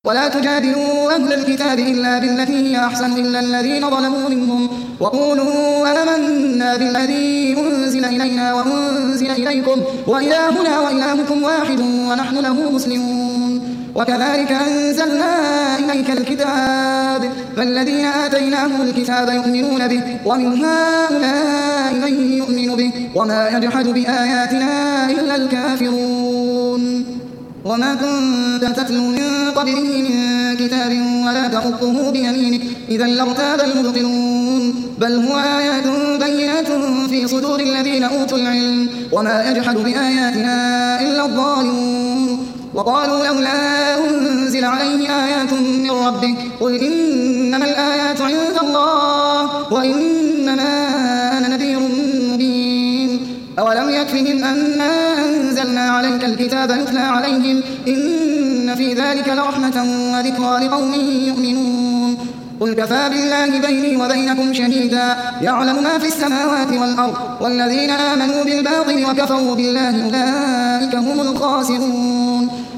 ولا تجادلوا أهل الكتاب إلا بالتي هي أحسن إلا الذين ظلموا منهم وقولوا آمنا بالذي أنزل إلينا وأنزل إليكم وإلهنا وإلهكم واحد ونحن له مسلمون. وكذلك أنزلنا إليك الكتاب فالذين آتيناهم الكتاب يؤمنون به ومن هؤلاء من يؤمن به وما يجحد بآياتنا إلا الكافرون. وما كنت تتلو من قبله من كتاب ولا تخطه بيمينك إذا لارتاب المبطلون بل هو آيات بينات في صدور الذين أوتوا العلم وما يجحد بآياتنا إلا الظالمون. وقالوا لولا أنزل عليه آيات من ربه قل إنما الآيات عند الله وإنما أنا نذير مبين. أولم يكفهم أنا أنزلنا عليك الكتاب يتلى عليهم إن في ذلك لرحمة وذكرى لقوم يؤمنون. قل كفى بالله بيني وبينكم شهيدا يعلم ما في السماوات والأرض والذين آمنوا بالباطل وكفروا بالله أولئك هم الخاسرون.